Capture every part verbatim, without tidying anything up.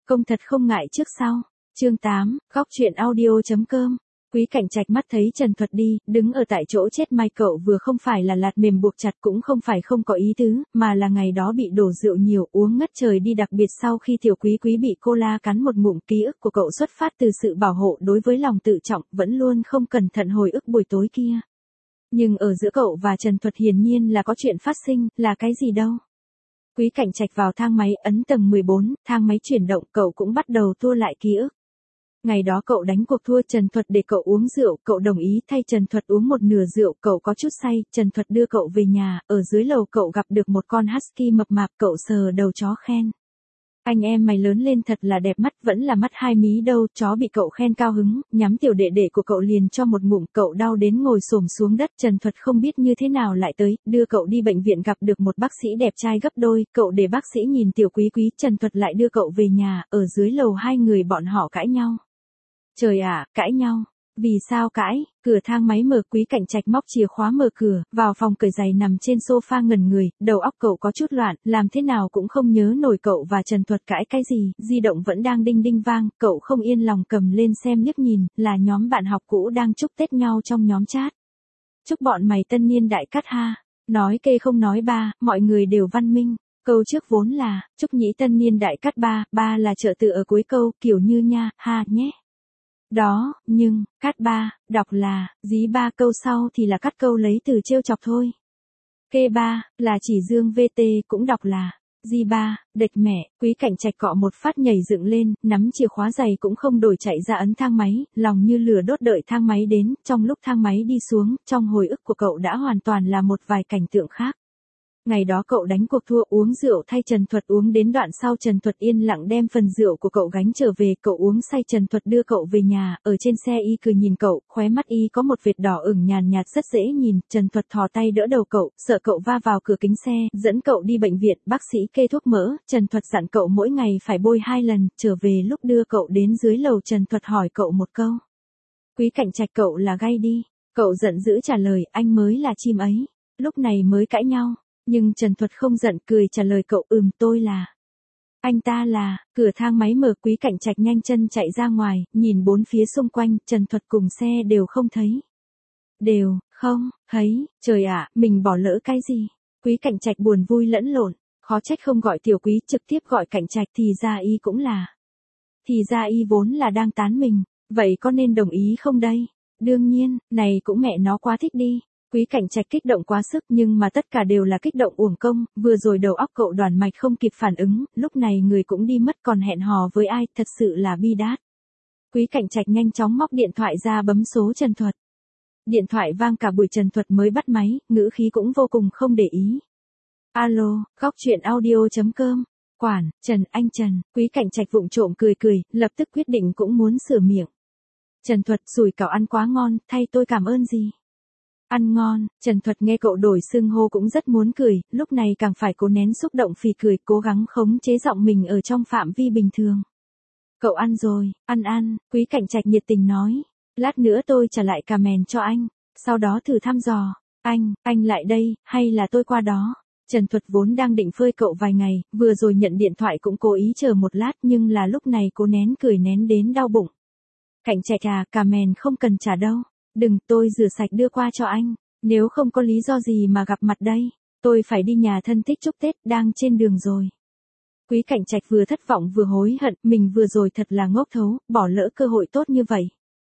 Công thật không ngại trước sau. Chương tám, góc truyện audio.com. Quý Cảnh Trạch mắt thấy Trần Thuật đi, đứng ở tại chỗ chết mai cậu vừa không phải là lạt mềm buộc chặt cũng không phải không có ý tứ, mà là ngày đó bị đổ rượu nhiều uống ngất trời đi đặc biệt sau khi tiểu quý quý bị cô la cắn một ngụm ký ức của cậu xuất phát từ sự bảo hộ đối với lòng tự trọng vẫn luôn không cẩn thận hồi ức buổi tối kia. Nhưng ở giữa cậu và Trần Thuật hiển nhiên là có chuyện phát sinh, là cái gì đâu. Quý Cảnh Trạch vào thang máy ấn tầng mười bốn, thang máy chuyển động cậu cũng bắt đầu tua lại ký ức. Ngày đó cậu đánh cuộc thua Trần Thuật để cậu uống rượu, cậu đồng ý thay Trần Thuật uống một nửa rượu, cậu có chút say, Trần Thuật đưa cậu về nhà, ở dưới lầu cậu gặp được một con husky mập mạp, cậu sờ đầu chó khen. Anh em mày lớn lên thật là đẹp mắt, vẫn là mắt hai mí đâu, chó bị cậu khen cao hứng, nhắm tiểu đệ đệ của cậu liền cho một ngụm, cậu đau đến ngồi xổm xuống đất, Trần Thuật không biết như thế nào lại tới, đưa cậu đi bệnh viện gặp được một bác sĩ đẹp trai gấp đôi, cậu để bác sĩ nhìn tiểu quý quý, Trần Thuật lại đưa cậu về nhà, ở dưới lầu hai người bọn họ cãi nhau. Trời ạ, à, cãi nhau. Vì sao cãi? Cửa thang máy mở, Quý Cảnh Trạch móc chìa khóa mở cửa, vào phòng cởi giày nằm trên sofa ngẩn người, đầu óc cậu có chút loạn, làm thế nào cũng không nhớ nổi cậu và Trần Thuật cãi cái gì, di động vẫn đang đinh đinh vang, cậu không yên lòng cầm lên xem liếc nhìn, là nhóm bạn học cũ đang chúc Tết nhau trong nhóm chat. Chúc bọn mày tân niên đại cát ha. Nói kê không nói ba, mọi người đều văn minh. Câu trước vốn là, chúc nhĩ tân niên đại cát ba, ba là trợ từ ở cuối câu, kiểu như nha, ha, nhé. Đó, nhưng, cát ba, đọc là, dí ba câu sau thì là cắt câu lấy từ trêu chọc thôi. Kê ba, là chỉ dương vê tê cũng đọc là, di ba, đệch mẹ, Quý Cảnh Trạch cọ một phát nhảy dựng lên, nắm chìa khóa giày cũng không đổi chạy ra ấn thang máy, lòng như lửa đốt đợi thang máy đến, trong lúc thang máy đi xuống, trong hồi ức của cậu đã hoàn toàn là một vài cảnh tượng khác. Ngày đó cậu đánh cuộc thua uống rượu thay Trần Thuật uống đến đoạn sau Trần Thuật yên lặng đem phần rượu của cậu gánh trở về, cậu uống say Trần Thuật đưa cậu về nhà, ở trên xe y cười nhìn cậu, khóe mắt y có một vệt đỏ ửng nhàn nhạt rất dễ nhìn, Trần Thuật thò tay đỡ đầu cậu, sợ cậu va vào cửa kính xe, dẫn cậu đi bệnh viện, bác sĩ kê thuốc mỡ, Trần Thuật dặn cậu mỗi ngày phải bôi hai lần, trở về lúc đưa cậu đến dưới lầu Trần Thuật hỏi cậu một câu. Quý Cảnh Trạch cậu là gay đi, cậu giận dữ trả lời, anh mới là chim ấy, lúc này mới cãi nhau. Nhưng Trần Thuật không giận, cười trả lời cậu, ừm tôi là. Anh ta là, cửa thang máy mở, Quý Cảnh Trạch nhanh chân chạy ra ngoài, nhìn bốn phía xung quanh, Trần Thuật cùng xe đều không thấy. Đều, không, thấy, trời ạ, mình bỏ lỡ cái gì? Quý Cảnh Trạch buồn vui lẫn lộn, khó trách không gọi tiểu quý, trực tiếp gọi Cảnh Trạch thì ra y cũng là. Thì ra y vốn là đang tán mình, vậy có nên đồng ý không đây? Đương nhiên, này cũng mẹ nó quá thích đi. Quý Cảnh Trạch kích động quá sức nhưng mà tất cả đều là kích động uổng công, vừa rồi đầu óc cậu đoàn mạch không kịp phản ứng, lúc này người cũng đi mất còn hẹn hò với ai, thật sự là bi đát. Quý Cảnh Trạch nhanh chóng móc điện thoại ra bấm số Trần Thuật. Điện thoại vang cả buổi, Trần Thuật mới bắt máy, ngữ khí cũng vô cùng không để ý. Alo, góc truyện audio.com, quản, Trần, anh Trần, Quý Cảnh Trạch vụng trộm cười cười, lập tức quyết định cũng muốn sửa miệng. Trần Thuật, sủi cảo ăn quá ngon, thay tôi cảm ơn gì? Ăn ngon, Trần Thuật nghe cậu đổi xưng hô cũng rất muốn cười, lúc này càng phải cố nén xúc động phì cười, cố gắng khống chế giọng mình ở trong phạm vi bình thường. Cậu ăn rồi, ăn ăn, Quý Cảnh Trạch nhiệt tình nói, lát nữa tôi trả lại cà mèn cho anh, sau đó thử thăm dò, anh, anh lại đây, hay là tôi qua đó? Trần Thuật vốn đang định phơi cậu vài ngày, vừa rồi nhận điện thoại cũng cố ý chờ một lát nhưng là lúc này cố nén cười nén đến đau bụng. Cảnh Trạch à, cà mèn không cần trả đâu. Đừng, tôi rửa sạch đưa qua cho anh, nếu không có lý do gì mà gặp mặt đây, tôi phải đi nhà thân thích chúc Tết, đang trên đường rồi. Quý Cảnh Trạch vừa thất vọng vừa hối hận, mình vừa rồi thật là ngốc thấu, bỏ lỡ cơ hội tốt như vậy.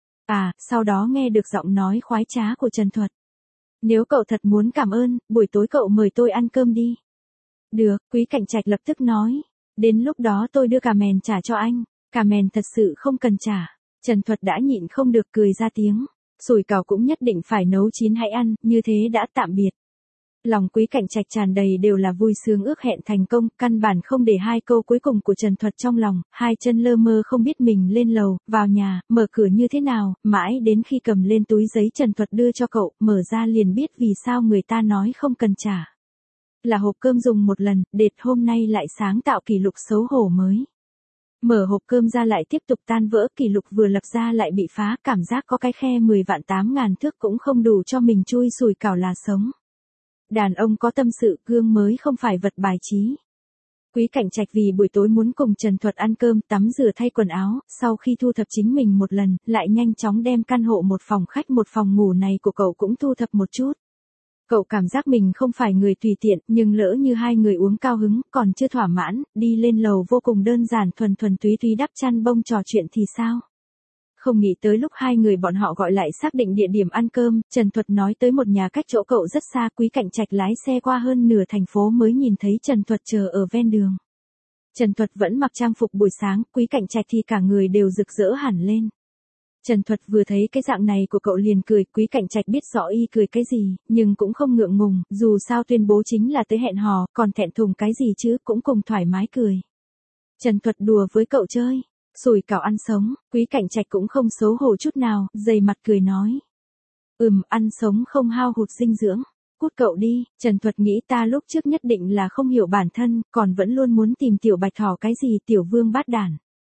À, sau đó nghe được giọng nói khoái trá của Trần Thuật. Nếu cậu thật muốn cảm ơn, buổi tối cậu mời tôi ăn cơm đi. Được, Quý Cảnh Trạch lập tức nói, đến lúc đó tôi đưa cà mèn trả cho anh, cà mèn thật sự không cần trả. Trần Thuật đã nhịn không được cười ra tiếng. Sủi cảo cũng nhất định phải nấu chín hãy ăn, như thế đã tạm biệt. Lòng Quý Cảnh Trạch tràn đầy đều là vui sướng ước hẹn thành công, căn bản không để hai câu cuối cùng của Trần Thuật trong lòng, hai chân lơ mơ không biết mình lên lầu, vào nhà, mở cửa như thế nào, mãi đến khi cầm lên túi giấy Trần Thuật đưa cho cậu, mở ra liền biết vì sao người ta nói không cần trả. Là hộp cơm dùng một lần, đệt hôm nay lại sáng tạo kỷ lục xấu hổ mới. Mở hộp cơm ra lại tiếp tục tan vỡ, kỷ lục vừa lập ra lại bị phá, cảm giác có cái khe mười vạn tám ngàn thước cũng không đủ cho mình chui sùi cảo là sống. Đàn ông có tâm sự, gương mới không phải vật bài trí. Quý Cảnh Trạch vì buổi tối muốn cùng Trần Thuật ăn cơm, tắm rửa thay quần áo, sau khi thu thập chính mình một lần, lại nhanh chóng đem căn hộ một phòng khách một phòng ngủ này của cậu cũng thu thập một chút. Cậu cảm giác mình không phải người tùy tiện, nhưng lỡ như hai người uống cao hứng, còn chưa thỏa mãn, đi lên lầu vô cùng đơn giản thuần thuần túy túy đắp chăn bông trò chuyện thì sao? Không nghĩ tới lúc hai người bọn họ gọi lại xác định địa điểm ăn cơm, Trần Thuật nói tới một nhà cách chỗ cậu rất xa, Quý Cảnh Trạch lái xe qua hơn nửa thành phố mới nhìn thấy Trần Thuật chờ ở ven đường. Trần Thuật vẫn mặc trang phục buổi sáng, Quý Cảnh Trạch thì cả người đều rực rỡ hẳn lên. Trần Thuật vừa thấy cái dạng này của cậu liền cười, Quý Cảnh Trạch biết rõ y cười cái gì, nhưng cũng không ngượng ngùng, dù sao tuyên bố chính là tới hẹn hò, còn thẹn thùng cái gì chứ, cũng cùng thoải mái cười. Trần Thuật đùa với cậu chơi. Sủi cảo ăn sống, Quý Cảnh Trạch cũng không xấu hổ chút nào, dày mặt cười nói. Ừm, ăn sống không hao hụt dinh dưỡng. Cút cậu đi, Trần Thuật nghĩ ta lúc trước nhất định là không hiểu bản thân, còn vẫn luôn muốn tìm tiểu bạch thỏ cái gì tiểu vương bát đản.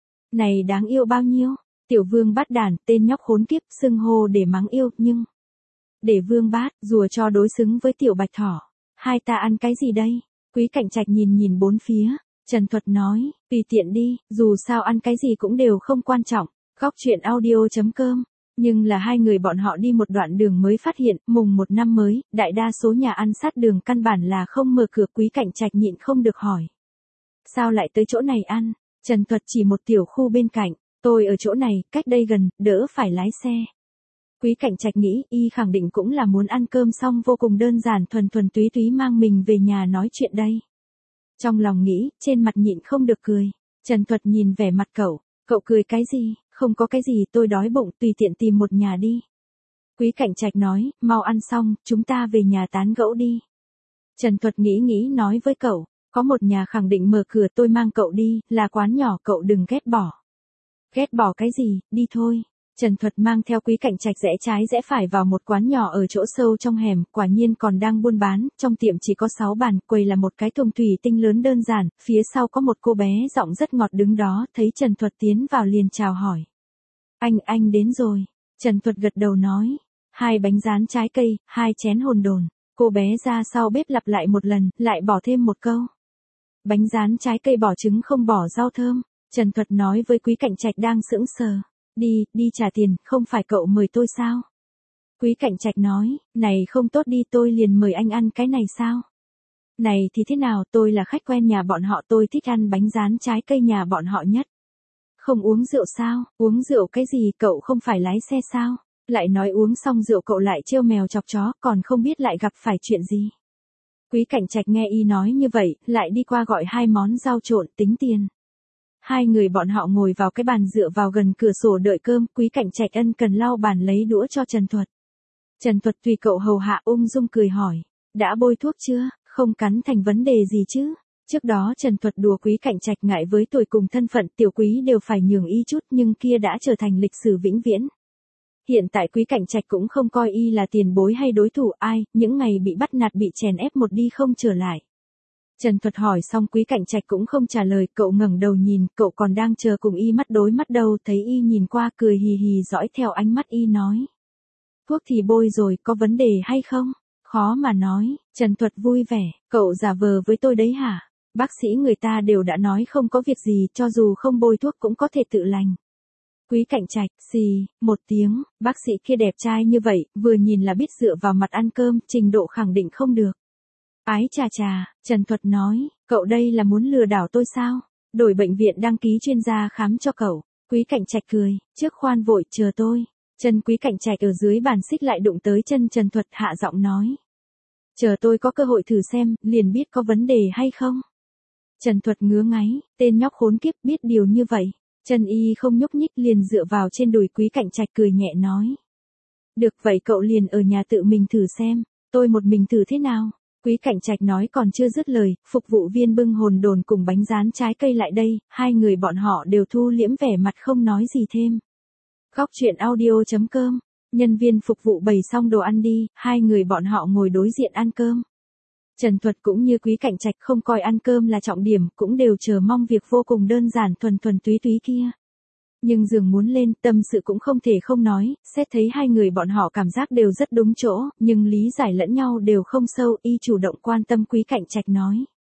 Này đáng yêu bao nhiêu, tiểu vương bát đản, tên nhóc khốn kiếp, xưng hô để mắng yêu, nhưng... Để vương bát, rùa cho đối xứng với tiểu bạch thỏ. Hai ta ăn cái gì đây? Quý Cảnh Trạch nhìn nhìn bốn phía. Trần Thuật nói, tùy tiện đi, dù sao ăn cái gì cũng đều không quan trọng. Góc truyện audio chấm com. Nhưng là hai người bọn họ đi một đoạn đường mới phát hiện, mùng một năm mới, đại đa số nhà ăn sát đường căn bản là không mở cửa. Quý Cảnh Trạch nhịn không được hỏi. Sao lại tới chỗ này ăn? Trần Thuật chỉ một tiểu khu bên cạnh, tôi ở chỗ này, cách đây gần, đỡ phải lái xe. Quý Cảnh Trạch nghĩ, y khẳng định cũng là muốn ăn cơm xong vô cùng đơn giản thuần thuần túy túy mang mình về nhà nói chuyện đây. Trong lòng nghĩ, trên mặt nhịn không được cười. Trần Thuật nhìn vẻ mặt cậu, cậu cười cái gì, không có cái gì, tôi đói bụng, tùy tiện tìm một nhà đi. Quý Cảnh Trạch nói, mau ăn xong, chúng ta về nhà tán gẫu đi. Trần Thuật nghĩ nghĩ nói với cậu, có một nhà khẳng định mở cửa, tôi mang cậu đi, là quán nhỏ, cậu đừng ghét bỏ. Ghét bỏ cái gì, đi thôi. Trần Thuật mang theo Quý Cảnh Trạch rẽ trái rẽ phải vào một quán nhỏ ở chỗ sâu trong hẻm, quả nhiên còn đang buôn bán, trong tiệm chỉ có sáu bàn, quầy là một cái thùng thủy tinh lớn đơn giản, phía sau có một cô bé giọng rất ngọt đứng đó, thấy Trần Thuật tiến vào liền chào hỏi. Anh, anh đến rồi. Trần Thuật gật đầu nói, hai bánh rán trái cây, hai chén hồn đồn. Cô bé ra sau bếp lặp lại một lần, lại bỏ thêm một câu. Bánh rán trái cây bỏ trứng không bỏ rau thơm. Trần Thuật nói với Quý Cảnh Trạch đang sững sờ. Đi, đi trả tiền, không phải cậu mời tôi sao? Quý Cảnh Trạch nói, này không tốt đi, tôi liền mời anh ăn cái này sao? Này thì thế nào, tôi là khách quen nhà bọn họ, tôi thích ăn bánh rán trái cây nhà bọn họ nhất. Không uống rượu sao? Uống rượu cái gì, cậu không phải lái xe sao? Lại nói uống xong rượu cậu lại trêu mèo chọc chó, còn không biết lại gặp phải chuyện gì. Quý Cảnh Trạch nghe y nói như vậy, lại đi qua gọi hai món rau trộn tính tiền. Hai người bọn họ ngồi vào cái bàn dựa vào gần cửa sổ đợi cơm, Quý Cảnh Trạch ân cần lau bàn lấy đũa cho Trần Thuật. Trần Thuật tùy cậu hầu hạ ung dung cười hỏi, đã bôi thuốc chưa, không cắn thành vấn đề gì chứ? Trước đó Trần Thuật đùa Quý Cảnh Trạch ngại với tuổi cùng thân phận tiểu quý đều phải nhường y chút nhưng kia đã trở thành lịch sử vĩnh viễn. Hiện tại Quý Cảnh Trạch cũng không coi y là tiền bối hay đối thủ ai, những ngày bị bắt nạt bị chèn ép một đi không trở lại. Trần Thuật hỏi xong Quý Cảnh Trạch cũng không trả lời, cậu ngẩng đầu nhìn, cậu còn đang chờ cùng y mắt đối mắt đâu, thấy y nhìn qua cười hì hì dõi theo ánh mắt y nói. Thuốc thì bôi rồi, có vấn đề hay không? Khó mà nói, Trần Thuật vui vẻ, cậu giả vờ với tôi đấy hả? Bác sĩ người ta đều đã nói không có việc gì, cho dù không bôi thuốc cũng có thể tự lành. Quý Cảnh Trạch, xì, một tiếng, bác sĩ kia đẹp trai như vậy, vừa nhìn là biết dựa vào mặt ăn cơm, trình độ khẳng định không được. Ái chà chà, Trần Thuật nói, cậu đây là muốn lừa đảo tôi sao? Đổi bệnh viện đăng ký chuyên gia khám cho cậu. Quý Cảnh Trạch cười, trước khoan vội, chờ tôi. Chân Quý Cảnh Trạch ở dưới bàn xích lại đụng tới chân Trần Thuật hạ giọng nói. Chờ tôi có cơ hội thử xem, liền biết có vấn đề hay không. Trần Thuật ngứa ngáy, tên nhóc khốn kiếp biết điều như vậy. Chân y không nhúc nhích liền dựa vào trên đùi Quý Cảnh Trạch cười nhẹ nói. Được vậy cậu liền ở nhà tự mình thử xem, tôi một mình thử thế nào? Quý Cảnh Trạch nói còn chưa dứt lời, phục vụ viên bưng hồn đồn cùng bánh rán trái cây lại đây, hai người bọn họ đều thu liễm vẻ mặt không nói gì thêm. Góc truyện audio chấm com, nhân viên phục vụ bày xong đồ ăn đi, hai người bọn họ ngồi đối diện ăn cơm. Trần Thuật cũng như Quý Cảnh Trạch không coi ăn cơm là trọng điểm, cũng đều chờ mong việc vô cùng đơn giản thuần thuần túy túy kia. Nhưng giường muốn lên, tâm sự cũng không thể không nói, xét thấy hai người bọn họ cảm giác đều rất đúng chỗ, nhưng lý giải lẫn nhau đều không sâu, y chủ động quan tâm Quý Cảnh Trạch nói.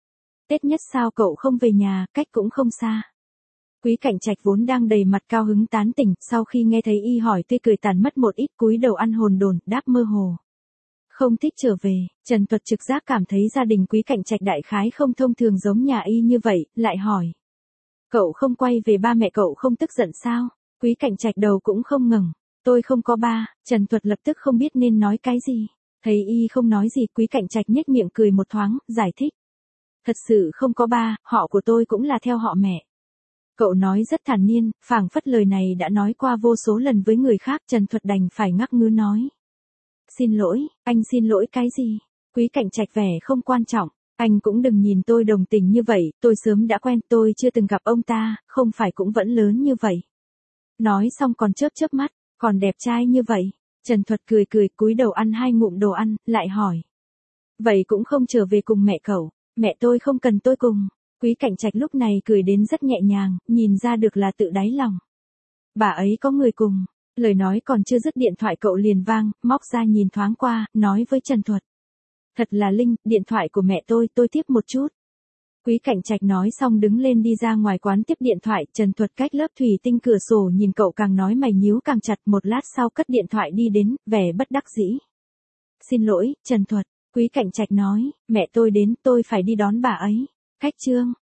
Tết nhất sao cậu không về nhà, cách cũng không xa. Quý Cảnh Trạch vốn đang đầy mặt cao hứng tán tỉnh, sau khi nghe thấy y hỏi tươi cười tàn mất một ít, cúi đầu ăn hồn đồn, đáp mơ hồ. Không thích trở về. Trần Tuật trực giác cảm thấy gia đình Quý Cảnh Trạch đại khái không thông thường giống nhà y như vậy, lại hỏi. Cậu không quay về, ba mẹ cậu không tức giận sao? Quý Cảnh Trạch đầu cũng không ngẩng. Tôi không có ba. Trần Tuật lập tức không biết nên nói cái gì. Thấy y không nói gì, Quý Cảnh Trạch nhếch miệng cười một thoáng, giải thích. Thật sự không có ba, họ của tôi cũng là theo họ mẹ. Cậu nói rất thản nhiên, phảng phất lời này đã nói qua vô số lần với người khác. Trần Tuật đành phải ngắc ngứ nói. Xin lỗi, anh xin lỗi cái gì? Quý Cảnh Trạch vẻ không quan trọng. Anh cũng đừng nhìn tôi đồng tình như vậy, tôi sớm đã quen, tôi chưa từng gặp ông ta, không phải cũng vẫn lớn như vậy. Nói xong còn chớp chớp mắt, còn đẹp trai như vậy. Trần Tuật cười cười, cúi đầu ăn hai ngụm đồ ăn, lại hỏi. Vậy cũng không trở về cùng mẹ cậu? Mẹ tôi không cần tôi cùng. Quý Cảnh Trạch lúc này cười đến rất nhẹ nhàng, nhìn ra được là tự đáy lòng. Bà ấy có người cùng. Lời nói còn chưa dứt, điện thoại cậu liền vang, móc ra nhìn thoáng qua, nói với Trần Tuật. Thật là linh, điện thoại của mẹ tôi, tôi tiếp một chút. Quý Cảnh Trạch nói xong đứng lên đi ra ngoài quán tiếp điện thoại. Trần Tuật cách lớp thủy tinh cửa sổ nhìn cậu, càng nói mày nhíu càng chặt. Một lát sau cất điện thoại đi đến, vẻ bất đắc dĩ. Xin lỗi, Trần Tuật. Quý Cảnh Trạch nói, mẹ tôi đến, tôi phải đi đón bà ấy. Cách chương.